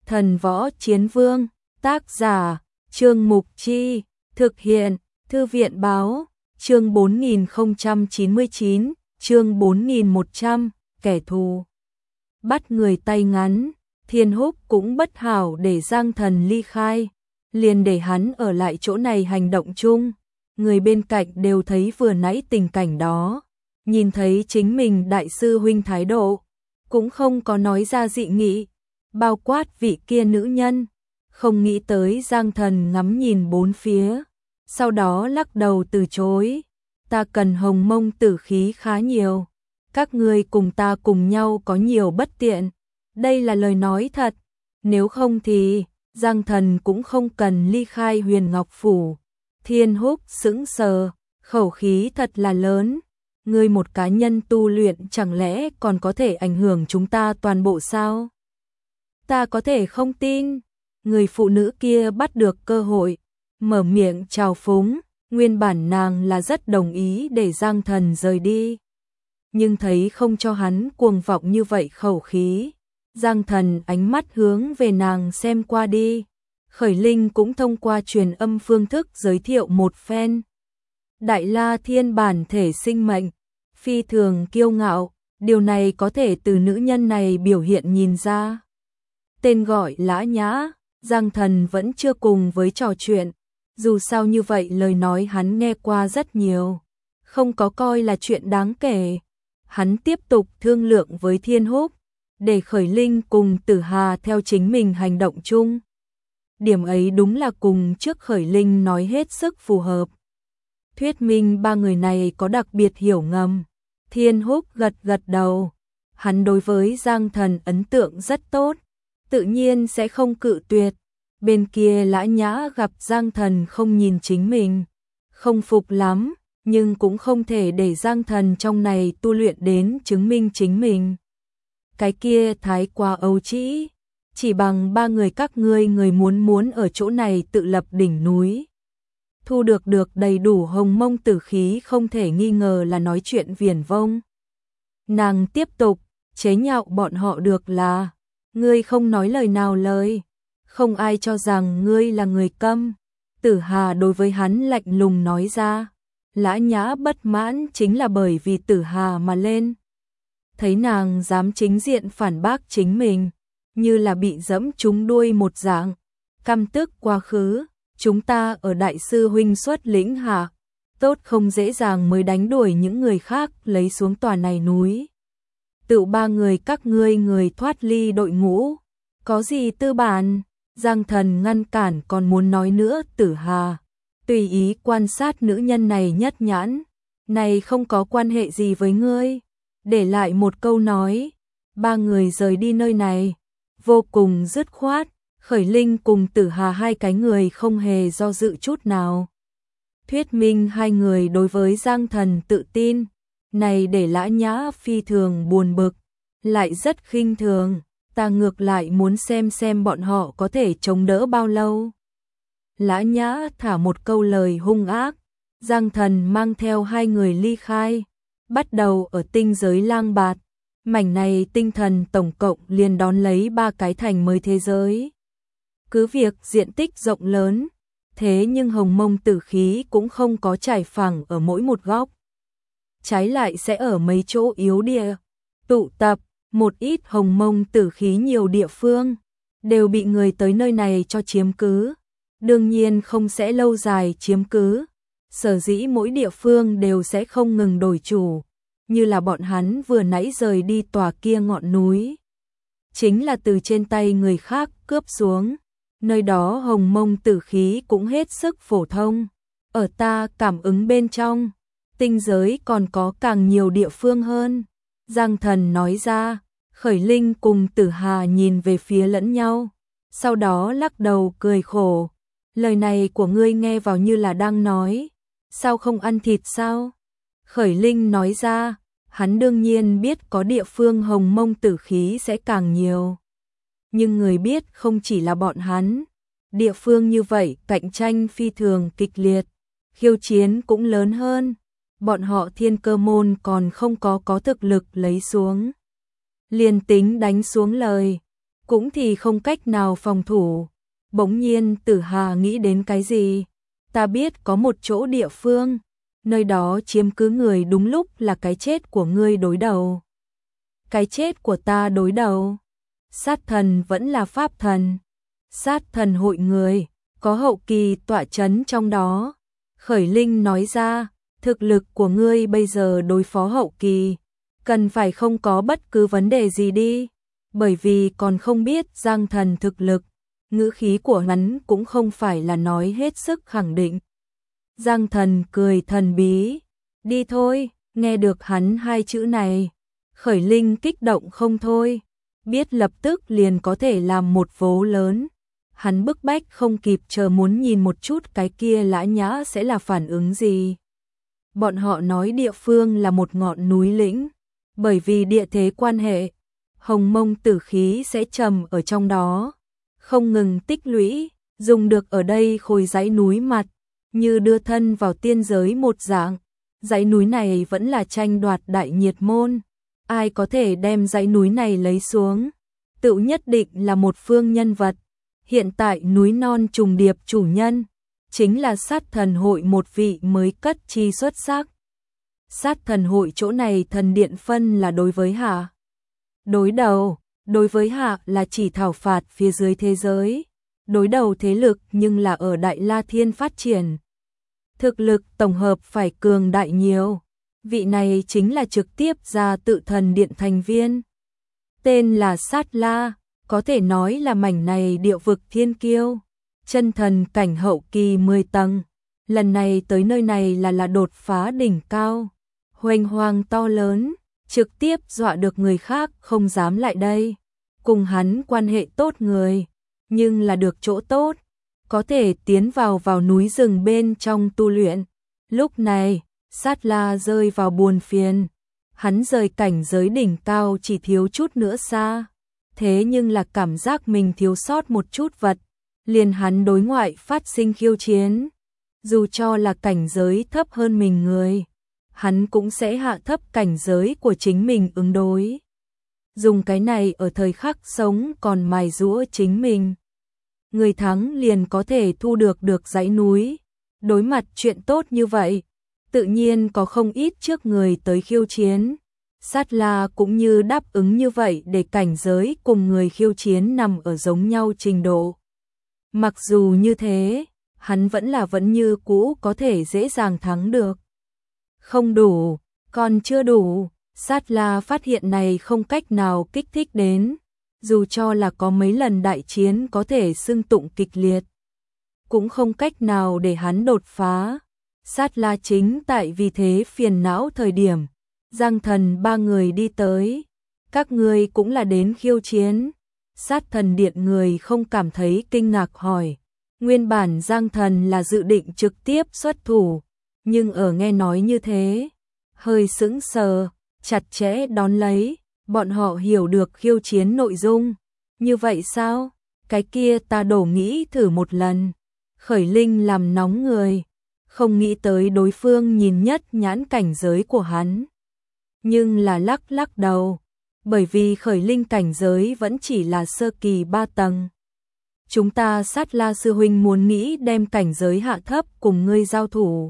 Thần Võ Chiến Vương, tác giả, Trương Mục Chi, thực hiện, Thư viện Báo, chương 4099, chương 4100, kẻ thù. Bắt người tay ngắn, Thiên Húc cũng bất hảo để Giang Thần ly khai, liền để hắn ở lại chỗ này hành động chung. Người bên cạnh đều thấy vừa nãy tình cảnh đó, nhìn thấy chính mình đại sư huynh thái độ, cũng không có nói ra dị nghị, bao quát vị kia nữ nhân, không nghĩ tới Giang Thần ngắm nhìn bốn phía, sau đó lắc đầu từ chối, ta cần hồng mông tử khí khá nhiều, các ngươi cùng ta cùng nhau có nhiều bất tiện, đây là lời nói thật, nếu không thì Giang Thần cũng không cần ly khai Huyền Ngọc Phủ. Thiên Húc sững sờ, khẩu khí thật là lớn, ngươi một cá nhân tu luyện chẳng lẽ còn có thể ảnh hưởng chúng ta toàn bộ sao? Ta có thể không tin, người phụ nữ kia bắt được cơ hội, mở miệng chào phúng, nguyên bản nàng là rất đồng ý để Giang Thần rời đi. Nhưng thấy không cho hắn cuồng vọng như vậy khẩu khí, Giang Thần ánh mắt hướng về nàng xem qua đi. Khởi Linh cũng thông qua truyền âm phương thức giới thiệu một phen. Đại La Thiên bản thể sinh mệnh, phi thường kiêu ngạo, điều này có thể từ nữ nhân này biểu hiện nhìn ra. Tên gọi Lã Nhã, Giang Thần vẫn chưa cùng với trò chuyện, dù sao như vậy lời nói hắn nghe qua rất nhiều, không có coi là chuyện đáng kể. Hắn tiếp tục thương lượng với Thiên Húc, để Khởi Linh cùng Tử Hà theo chính mình hành động chung. Điểm ấy đúng là cùng trước Khởi Linh nói hết sức phù hợp. Thuyết minh ba người này có đặc biệt hiểu ngầm. Thiên Húc gật gật đầu. Hắn đối với Giang Thần ấn tượng rất tốt, tự nhiên sẽ không cự tuyệt. Bên kia Lã Nhã gặp Giang Thần không nhìn chính mình, không phục lắm, nhưng cũng không thể để Giang Thần trong này tu luyện đến chứng minh chính mình. Cái kia thái quá ấu trĩ. Chỉ bằng ba người các ngươi người muốn ở chỗ này tự lập đỉnh núi. Thu được đầy đủ hồng mông tử khí không thể nghi ngờ là nói chuyện viển vông. Nàng tiếp tục, chế nhạo bọn họ được là, ngươi không nói lời nào lời, không ai cho rằng ngươi là người câm. Tử Hà đối với hắn lạnh lùng nói ra, Lã Nhã bất mãn chính là bởi vì Tử Hà mà lên. Thấy nàng dám chính diện phản bác chính mình, như là bị dẫm trúng đuôi một dạng, căm tức quá khứ, chúng ta ở đại sư huynh xuất lĩnh hạ, tốt không dễ dàng mới đánh đuổi những người khác lấy xuống tòa này núi. Tự ba người các ngươi người thoát ly đội ngũ, có gì tư bản? Giang Thần ngăn cản còn muốn nói nữa. Tử Hà tùy ý quan sát nữ nhân này nhất nhãn, này không có quan hệ gì với ngươi, để lại một câu nói, ba người rời đi nơi này. Vô cùng dứt khoát, Khởi Linh cùng Tử Hà hai cái người không hề do dự chút nào. Thuyết minh hai người đối với Giang Thần tự tin, này để Lã Nhã phi thường buồn bực, lại rất khinh thường, ta ngược lại muốn xem bọn họ có thể chống đỡ bao lâu. Lã Nhã thả một câu lời hung ác, Giang Thần mang theo hai người ly khai, bắt đầu ở tinh giới Lang Bạt. Mảnh này tinh thần tổng cộng liền đón lấy 3 cái thành mới thế giới. Cứ việc diện tích rộng lớn, thế nhưng hồng mông tử khí cũng không có trải phẳng ở mỗi một góc. Trái lại sẽ ở mấy chỗ yếu địa, tụ tập, một ít hồng mông tử khí nhiều địa phương, đều bị người tới nơi này cho chiếm cứ. Đương nhiên không sẽ lâu dài chiếm cứ, sở dĩ mỗi địa phương đều sẽ không ngừng đổi chủ. Như là bọn hắn vừa nãy rời đi tòa kia ngọn núi, chính là từ trên tay người khác cướp xuống, nơi đó hồng mông tử khí cũng hết sức phổ thông. Ở ta cảm ứng bên trong, tinh giới còn có càng nhiều địa phương hơn. Giang Thần nói ra, Khởi Linh cùng Tử Hà nhìn về phía lẫn nhau, sau đó lắc đầu cười khổ. Lời này của ngươi nghe vào như là đang nói, sao không ăn thịt sao? Khởi Linh nói ra, hắn đương nhiên biết có địa phương hồng mông tử khí sẽ càng nhiều. Nhưng người biết không chỉ là bọn hắn, địa phương như vậy cạnh tranh phi thường kịch liệt, khiêu chiến cũng lớn hơn. Bọn họ Thiên Cơ môn còn không có thực lực lấy xuống. Liền tính đánh xuống lời, cũng thì không cách nào phòng thủ. Bỗng nhiên Tử Hà nghĩ đến cái gì? Ta biết có một chỗ địa phương, nơi đó chiếm cứ người đúng lúc là cái chết của ngươi đối đầu. Cái chết của ta đối đầu? Sát thần vẫn là pháp thần. Sát thần hội người, có hậu kỳ tọa chấn trong đó. Khởi Linh nói ra, thực lực của ngươi bây giờ đối phó hậu kỳ, cần phải không có bất cứ vấn đề gì đi, bởi vì còn không biết Giang Thần thực lực. Ngữ khí của hắn cũng không phải là nói hết sức khẳng định. Giang Thần cười thần bí, đi thôi, nghe được hắn hai chữ này. Khởi Linh kích động không thôi, biết lập tức liền có thể làm một vố lớn. Hắn bức bách không kịp chờ muốn nhìn một chút cái kia Lã Nhã sẽ là phản ứng gì. Bọn họ nói địa phương là một ngọn núi lĩnh, bởi vì địa thế quan hệ, hồng mông tử khí sẽ trầm ở trong đó, không ngừng tích lũy, dùng được ở đây khối dãy núi mặt, như đưa thân vào tiên giới một dạng. Dãy núi này vẫn là tranh đoạt đại nhiệt môn, ai có thể đem dãy núi này lấy xuống, tự nhất định là một phương nhân vật. Hiện tại núi non trùng điệp chủ nhân, chính là sát thần hội một vị mới cất chi xuất sắc. Sát thần hội chỗ này thần điện phân là đối với hạ đối đầu, đối với hạ là chỉ thảo phạt phía dưới thế giới, đối đầu thế lực nhưng là ở Đại La Thiên phát triển. Thực lực tổng hợp phải cường đại nhiều, vị này chính là trực tiếp ra tự thần điện thành viên. Tên là Sát La, có thể nói là mảnh này địa vực thiên kiêu, chân thần cảnh hậu kỳ 10 tầng. Lần này tới nơi này là đột phá đỉnh cao, huênh hoang to lớn, trực tiếp dọa được người khác không dám lại đây. Cùng hắn quan hệ tốt người, nhưng là được chỗ tốt, có thể tiến vào núi rừng bên trong tu luyện. Lúc này, Sát La rơi vào buồn phiền, hắn rời cảnh giới đỉnh cao chỉ thiếu chút nữa xa. Thế nhưng là cảm giác mình thiếu sót một chút vật, liền hắn đối ngoại phát sinh khiêu chiến. Dù cho là cảnh giới thấp hơn mình người, hắn cũng sẽ hạ thấp cảnh giới của chính mình ứng đối. Dùng cái này ở thời khắc sống còn mài giũa chính mình. Người thắng liền có thể thu được dãy núi. Đối mặt chuyện tốt như vậy, tự nhiên có không ít trước người tới khiêu chiến. Sát La cũng như đáp ứng như vậy để cảnh giới cùng người khiêu chiến nằm ở giống nhau trình độ. Mặc dù như thế, hắn vẫn như cũ có thể dễ dàng thắng được. Không đủ, còn chưa đủ, Sát La phát hiện này không cách nào kích thích đến, dù cho là có mấy lần đại chiến có thể xưng tụng kịch liệt, cũng không cách nào để hắn đột phá. Sát La chính tại vì thế phiền não thời điểm, Giang Thần ba người đi tới, các ngươi cũng là đến khiêu chiến. Sát thần điện người không cảm thấy kinh ngạc hỏi, nguyên bản Giang Thần là dự định trực tiếp xuất thủ, nhưng ở nghe nói như thế, hơi sững sờ, chặt chẽ đón lấy, bọn họ hiểu được khiêu chiến nội dung. Như vậy sao? Cái kia ta đổ nghĩ thử một lần. Khởi Linh làm nóng người, không nghĩ tới đối phương nhìn nhất nhãn cảnh giới của hắn. Nhưng là lắc đầu, bởi vì Khởi Linh cảnh giới vẫn chỉ là sơ kỳ 3 tầng. Chúng ta Sát La sư huynh muốn nghĩ đem cảnh giới hạ thấp cùng ngươi giao thủ,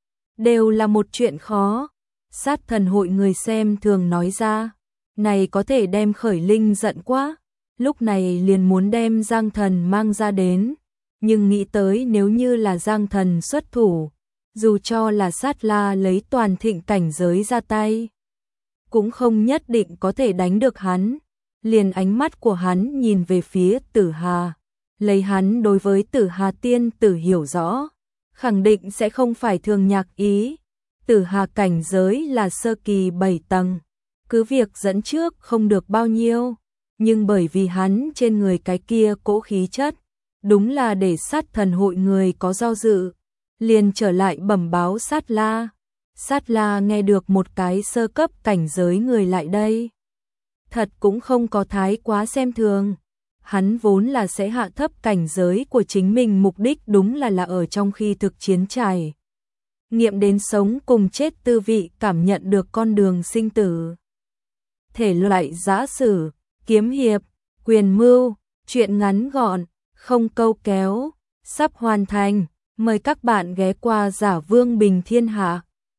đều là một chuyện khó. Sát thần hội người xem thường nói ra, này có thể đem Khởi Linh giận quá, lúc này liền muốn đem Giang Thần mang ra đến, nhưng nghĩ tới nếu như là Giang Thần xuất thủ, dù cho là Sát La lấy toàn thịnh cảnh giới ra tay, cũng không nhất định có thể đánh được hắn. Liền ánh mắt của hắn nhìn về phía Tử Hà, lấy hắn đối với Tử Hà tiên tử hiểu rõ, khẳng định sẽ không phải thường nhạc ý. Tử Hà cảnh giới là sơ kỳ 7 tầng, cứ việc dẫn trước không được bao nhiêu, nhưng bởi vì hắn trên người cái kia cỗ khí chất, đúng là để sát thần hội người có do dự, liền trở lại bẩm báo Sát La. Sát La nghe được một cái sơ cấp cảnh giới người lại đây, thật cũng không có thái quá xem thường. Hắn vốn là sẽ hạ thấp cảnh giới của chính mình, mục đích đúng là ở trong khi thực chiến trải nghiệm đến sống cùng chết tư vị, cảm nhận được con đường sinh tử. Thể loại giã sử, kiếm hiệp, Quyền mưu, chuyện ngắn gọn, không câu kéo, sắp hoàn thành. Mời các bạn ghé qua Giả Vương Bình Thiên Hạ.